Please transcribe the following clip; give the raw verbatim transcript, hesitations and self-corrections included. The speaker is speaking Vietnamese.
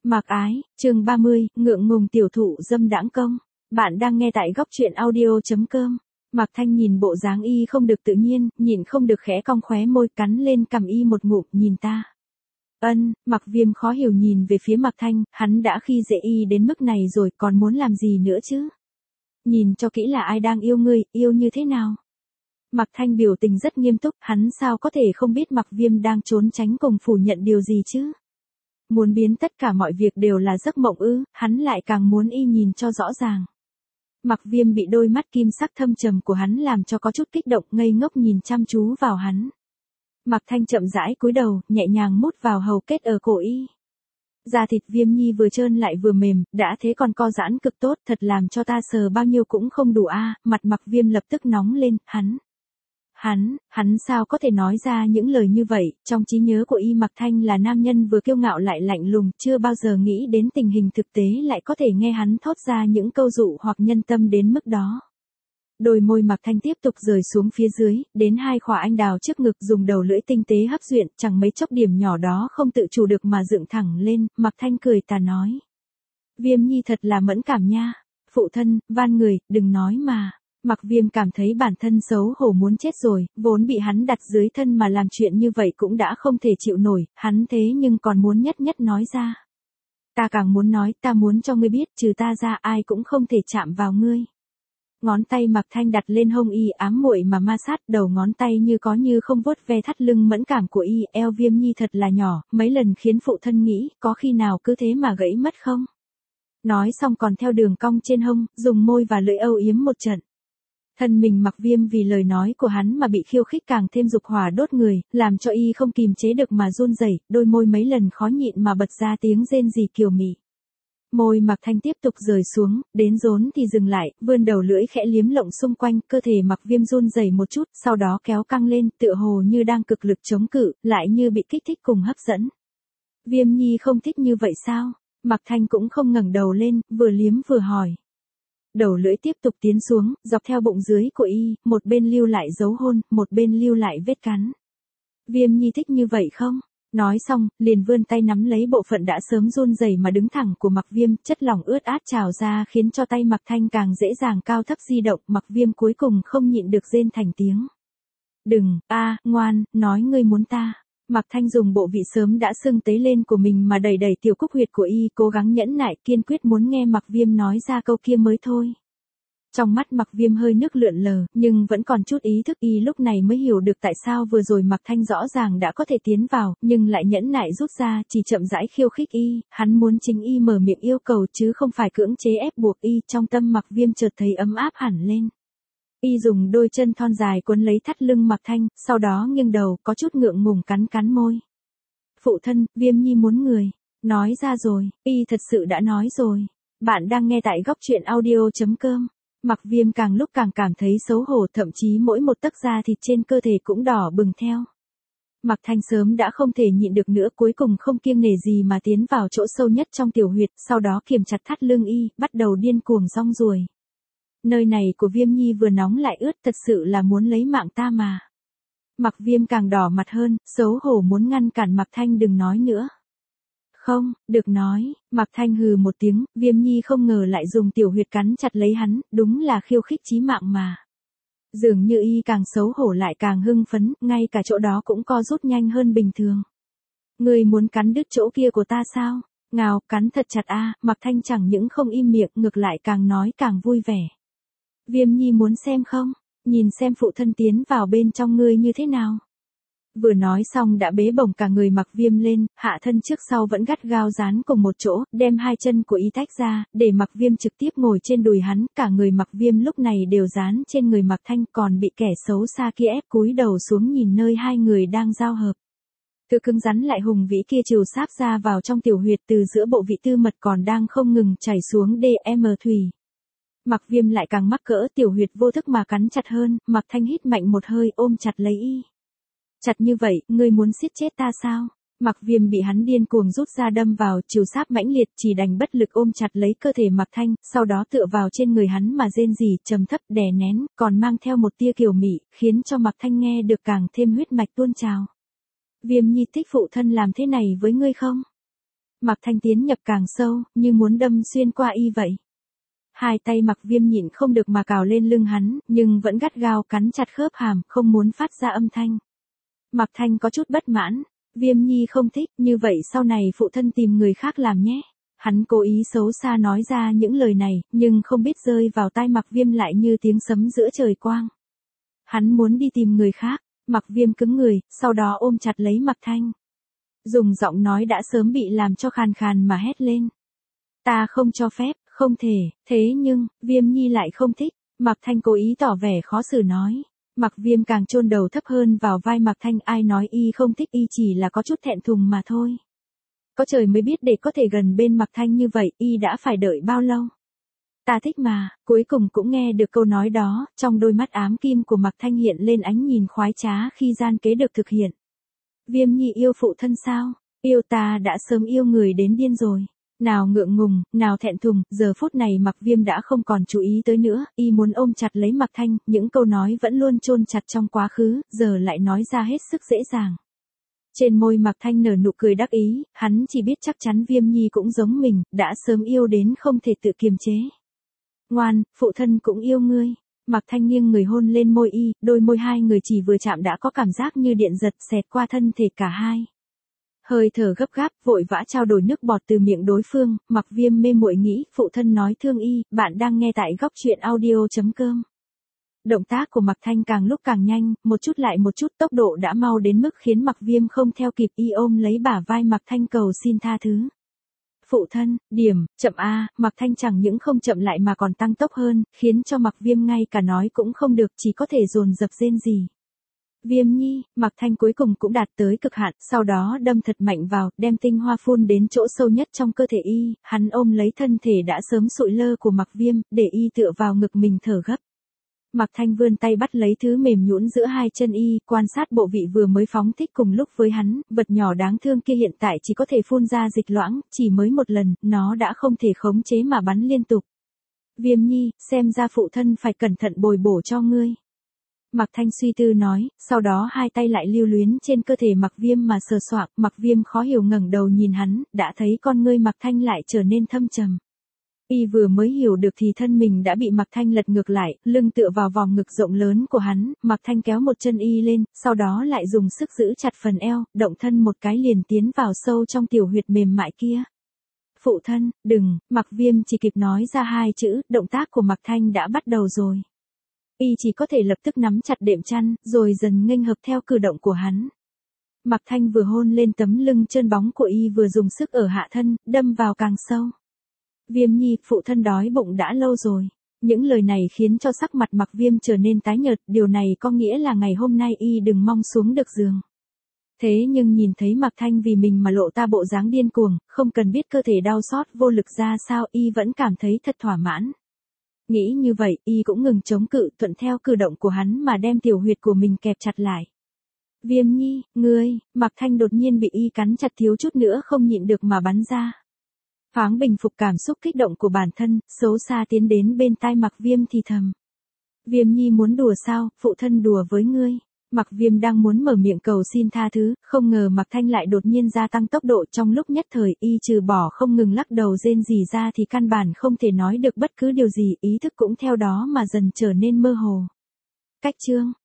Mạc Ái, chương ba mươi, ngượng ngùng tiểu thụ dâm đãng công. Bạn đang nghe tại góc truyện audio.com. Mạc Thanh nhìn bộ dáng y không được tự nhiên, nhịn không được khẽ cong khóe môi, cắn lên cằm y một ngụm, nhìn ta. Ân, Mạc Viêm khó hiểu nhìn về phía Mạc Thanh, hắn đã khi dễ y đến mức này rồi, còn muốn làm gì nữa chứ? Nhìn cho kỹ là ai đang yêu ngươi, yêu như thế nào? Mạc Thanh biểu tình rất nghiêm túc, hắn sao có thể không biết Mạc Viêm đang trốn tránh cùng phủ nhận điều gì chứ? Muốn biến tất cả mọi việc đều là giấc mộng ư, hắn lại càng muốn y nhìn cho rõ ràng. Mạc Viêm bị đôi mắt kim sắc thâm trầm của hắn làm cho có chút kích động, ngây ngốc nhìn chăm chú vào hắn. Mạc Thanh chậm rãi cúi đầu, nhẹ nhàng mút vào hầu kết ở cổ y. Da thịt Viêm Nhi vừa trơn lại vừa mềm, đã thế còn co giãn cực tốt, thật làm cho ta sờ bao nhiêu cũng không đủ a. Mặt Mạc Viêm lập tức nóng lên, hắn. Hắn, hắn sao có thể nói ra những lời như vậy, trong trí nhớ của y Mạc Thanh là nam nhân vừa kiêu ngạo lại lạnh lùng, chưa bao giờ nghĩ đến tình hình thực tế lại có thể nghe hắn thốt ra những câu dụ hoặc nhân tâm đến mức đó. Đôi môi Mạc Thanh tiếp tục rời xuống phía dưới, đến hai khỏa anh đào trước ngực, dùng đầu lưỡi tinh tế hấp duyện, chẳng mấy chốc điểm nhỏ đó không tự chủ được mà dựng thẳng lên, Mạc Thanh cười tà nói. Viêm Nhi thật là mẫn cảm nha, phụ thân, van người, đừng nói mà. Mạc Viêm cảm thấy bản thân xấu hổ muốn chết rồi, vốn bị hắn đặt dưới thân mà làm chuyện như vậy cũng đã không thể chịu nổi, hắn thế nhưng còn muốn nhất nhất nói ra. Ta càng muốn nói, ta muốn cho ngươi biết, trừ ta ra ai cũng không thể chạm vào ngươi. Ngón tay Mạc Thanh đặt lên hông y, ám muội mà ma sát, đầu ngón tay như có như không vuốt ve thắt lưng mẫn cảm của y, eo Viêm Nhi thật là nhỏ, mấy lần khiến phụ thân nghĩ, có khi nào cứ thế mà gãy mất không? Nói xong còn theo đường cong trên hông, dùng môi và lưỡi âu yếm một trận. Thân mình Mạc Viêm vì lời nói của hắn mà bị khiêu khích càng thêm dục hỏa đốt người, làm cho y không kìm chế được mà run rẩy, đôi môi mấy lần khó nhịn mà bật ra tiếng rên rỉ kiều mị. Môi Mạc Thanh tiếp tục rời xuống, đến rốn thì dừng lại, vươn đầu lưỡi khẽ liếm lộng xung quanh, cơ thể Mạc Viêm run rẩy một chút, sau đó kéo căng lên, tựa hồ như đang cực lực chống cự, lại như bị kích thích cùng hấp dẫn. Viêm Nhi không thích như vậy sao? Mạc Thanh cũng không ngẩng đầu lên, vừa liếm vừa hỏi. Đầu lưỡi tiếp tục tiến xuống, dọc theo bụng dưới của y, một bên lưu lại dấu hôn, một bên lưu lại vết cắn. Viêm Nhi thích như vậy không? Nói xong, liền vươn tay nắm lấy bộ phận đã sớm run rẩy mà đứng thẳng của Mạc Viêm, chất lỏng ướt át trào ra khiến cho tay Mạc Thanh càng dễ dàng cao thấp di động, Mạc Viêm cuối cùng không nhịn được rên thành tiếng. Đừng, a, ngoan, nói ngươi muốn ta. Mạc Thanh dùng bộ vị sớm đã sưng tấy lên của mình mà đẩy đẩy tiểu cúc huyệt của y, cố gắng nhẫn nại kiên quyết muốn nghe Mạc Viêm nói ra câu kia mới thôi. Trong mắt Mạc Viêm hơi nước lượn lờ, nhưng vẫn còn chút ý thức, y lúc này mới hiểu được tại sao vừa rồi Mạc Thanh rõ ràng đã có thể tiến vào, nhưng lại nhẫn nại rút ra, chỉ chậm rãi khiêu khích y, hắn muốn chính y mở miệng yêu cầu chứ không phải cưỡng chế ép buộc y, trong tâm Mạc Viêm chợt thấy ấm áp hẳn lên. Y dùng đôi chân thon dài quấn lấy thắt lưng Mạc Thanh, sau đó nghiêng đầu, có chút ngượng ngùng cắn cắn môi. Phụ thân, Viêm Nhi muốn người. Nói ra rồi, y thật sự đã nói rồi. Bạn đang nghe tại góc truyện audio.com. Mạc Viêm càng lúc càng cảm thấy xấu hổ, thậm chí mỗi một tấc da thịt trên cơ thể cũng đỏ bừng theo. Mạc Thanh sớm đã không thể nhịn được nữa, cuối cùng không kiêng nể gì mà tiến vào chỗ sâu nhất trong tiểu huyệt, sau đó kiềm chặt thắt lưng y, bắt đầu điên cuồng rong ruổi. Nơi này của Viêm Nhi vừa nóng lại ướt, thật sự là muốn lấy mạng ta mà. Mạc Viêm càng đỏ mặt hơn, xấu hổ muốn ngăn cản Mạc Thanh đừng nói nữa. Không, được nói, Mạc Thanh hừ một tiếng, Viêm Nhi không ngờ lại dùng tiểu huyệt cắn chặt lấy hắn, đúng là khiêu khích chí mạng mà. Dường như y càng xấu hổ lại càng hưng phấn, ngay cả chỗ đó cũng co rút nhanh hơn bình thường. Ngươi muốn cắn đứt chỗ kia của ta sao? Ngào, cắn thật chặt a. Mạc Thanh chẳng những không im miệng, ngược lại càng nói càng vui vẻ. Viêm Nhi muốn xem không? Nhìn xem phụ thân tiến vào bên trong ngươi như thế nào? Vừa nói xong đã bế bổng cả người Mạc Viêm lên, hạ thân trước sau vẫn gắt gao dán cùng một chỗ, đem hai chân của y tách ra, để Mạc Viêm trực tiếp ngồi trên đùi hắn, cả người Mạc Viêm lúc này đều dán trên người Mạc Thanh, còn bị kẻ xấu xa kia ép cúi đầu xuống nhìn nơi hai người đang giao hợp. Thứ cứng rắn lại hùng vĩ kia trừ sáp ra vào trong tiểu huyệt, từ giữa bộ vị tư mật còn đang không ngừng chảy xuống đê em thủy. Mạc Viêm lại càng mắc cỡ, tiểu huyệt vô thức mà cắn chặt hơn, Mạc Thanh hít mạnh một hơi ôm chặt lấy y. Chặt như vậy, ngươi muốn siết chết ta sao? Mạc Viêm bị hắn điên cuồng rút ra đâm vào, chiều sáp mãnh liệt, chỉ đành bất lực ôm chặt lấy cơ thể Mạc Thanh, sau đó tựa vào trên người hắn mà rên rỉ, trầm thấp, đè nén, còn mang theo một tia kiều mị, khiến cho Mạc Thanh nghe được càng thêm huyết mạch tuôn trào. Viêm Nhi thích phụ thân làm thế này với ngươi không? Mạc Thanh tiến nhập càng sâu, như muốn đâm xuyên qua y vậy. Hai tay Mạc Viêm nhịn không được mà cào lên lưng hắn, nhưng vẫn gắt gao cắn chặt khớp hàm, không muốn phát ra âm thanh. Mạc Thanh có chút bất mãn, Viêm Nhi không thích, như vậy sau này phụ thân tìm người khác làm nhé. Hắn cố ý xấu xa nói ra những lời này, nhưng không biết rơi vào tai Mạc Viêm lại như tiếng sấm giữa trời quang. Hắn muốn đi tìm người khác, Mạc Viêm cứng người, sau đó ôm chặt lấy Mạc Thanh. Dùng giọng nói đã sớm bị làm cho khàn khàn mà hét lên. Ta không cho phép, không thể, thế nhưng, Viêm Nhi lại không thích, Mạc Thanh cố ý tỏ vẻ khó xử nói. Mạc Viêm càng chôn đầu thấp hơn vào vai Mạc Thanh, ai nói y không thích, y chỉ là có chút thẹn thùng mà thôi. Có trời mới biết để có thể gần bên Mạc Thanh như vậy, y đã phải đợi bao lâu. Ta thích mà, cuối cùng cũng nghe được câu nói đó, trong đôi mắt ám kim của Mạc Thanh hiện lên ánh nhìn khoái trá khi gian kế được thực hiện. Viêm Nhi yêu phụ thân sao? Yêu ta đã sớm yêu người đến điên rồi. Nào ngượng ngùng, nào thẹn thùng, giờ phút này Mạc Viêm đã không còn chú ý tới nữa, y muốn ôm chặt lấy Mạc Thanh, những câu nói vẫn luôn chôn chặt trong quá khứ, giờ lại nói ra hết sức dễ dàng. Trên môi Mạc Thanh nở nụ cười đắc ý, hắn chỉ biết chắc chắn Viêm Nhi cũng giống mình, đã sớm yêu đến không thể tự kiềm chế. Ngoan, phụ thân cũng yêu ngươi. Mạc Thanh nghiêng người hôn lên môi y, đôi môi hai người chỉ vừa chạm đã có cảm giác như điện giật xẹt qua thân thể cả hai. Hơi thở gấp gáp, vội vã trao đổi nước bọt từ miệng đối phương, Mạc Viêm mê muội nghĩ, phụ thân nói thương y, bạn đang nghe tại góc truyện audio chấm com. Động tác của Mạc Thanh càng lúc càng nhanh, một chút lại một chút, tốc độ đã mau đến mức khiến Mạc Viêm không theo kịp, y ôm lấy bả vai Mạc Thanh cầu xin tha thứ. Phụ thân, điểm, chậm a, Mạc Thanh chẳng những không chậm lại mà còn tăng tốc hơn, khiến cho Mạc Viêm ngay cả nói cũng không được, chỉ có thể dồn dập rên rỉ. Viêm Nhi, Mạc Thanh cuối cùng cũng đạt tới cực hạn, sau đó đâm thật mạnh vào, đem tinh hoa phun đến chỗ sâu nhất trong cơ thể y, hắn ôm lấy thân thể đã sớm sụi lơ của Mạc Viêm, để y tựa vào ngực mình thở gấp. Mạc Thanh vươn tay bắt lấy thứ mềm nhũn giữa hai chân y, quan sát bộ vị vừa mới phóng thích cùng lúc với hắn, vật nhỏ đáng thương kia hiện tại chỉ có thể phun ra dịch loãng, chỉ mới một lần, nó đã không thể khống chế mà bắn liên tục. Viêm Nhi, xem ra phụ thân phải cẩn thận bồi bổ cho ngươi. Mạc Thanh suy tư nói, sau đó hai tay lại lưu luyến trên cơ thể Mạc Viêm mà sờ soạng, Mạc Viêm khó hiểu ngẩng đầu nhìn hắn, đã thấy con ngươi Mạc Thanh lại trở nên thâm trầm. Y vừa mới hiểu được thì thân mình đã bị Mạc Thanh lật ngược lại, lưng tựa vào vòng ngực rộng lớn của hắn, Mạc Thanh kéo một chân y lên, sau đó lại dùng sức giữ chặt phần eo, động thân một cái liền tiến vào sâu trong tiểu huyệt mềm mại kia. Phụ thân, đừng, Mạc Viêm chỉ kịp nói ra hai chữ, động tác của Mạc Thanh đã bắt đầu rồi. Y chỉ có thể lập tức nắm chặt đệm chăn, rồi dần nghênh hợp theo cử động của hắn. Mạc Thanh vừa hôn lên tấm lưng trơn bóng của y vừa dùng sức ở hạ thân, đâm vào càng sâu. Viêm Nhi, phụ thân đói bụng đã lâu rồi. Những lời này khiến cho sắc mặt Mạc Viêm trở nên tái nhợt, điều này có nghĩa là ngày hôm nay y đừng mong xuống được giường. Thế nhưng nhìn thấy Mạc Thanh vì mình mà lộ ta bộ dáng điên cuồng, không cần biết cơ thể đau xót vô lực ra sao, y vẫn cảm thấy thật thỏa mãn. Nghĩ như vậy, y cũng ngừng chống cự, thuận theo cử động của hắn mà đem tiểu huyệt của mình kẹp chặt lại. Viêm Nhi, ngươi, Mạc Thanh đột nhiên bị y cắn chặt thiếu chút nữa không nhịn được mà bắn ra. Thoáng bình phục cảm xúc kích động của bản thân, xấu xa tiến đến bên tai Mạc Viêm thì thầm. Viêm Nhi muốn đùa sao, phụ thân đùa với ngươi. Mạc Viêm đang muốn mở miệng cầu xin tha thứ, không ngờ Mạc Thanh lại đột nhiên gia tăng tốc độ, trong lúc nhất thời y trừ bỏ không ngừng lắc đầu rên rỉ ra thì căn bản không thể nói được bất cứ điều gì, ý thức cũng theo đó mà dần trở nên mơ hồ. Cách chương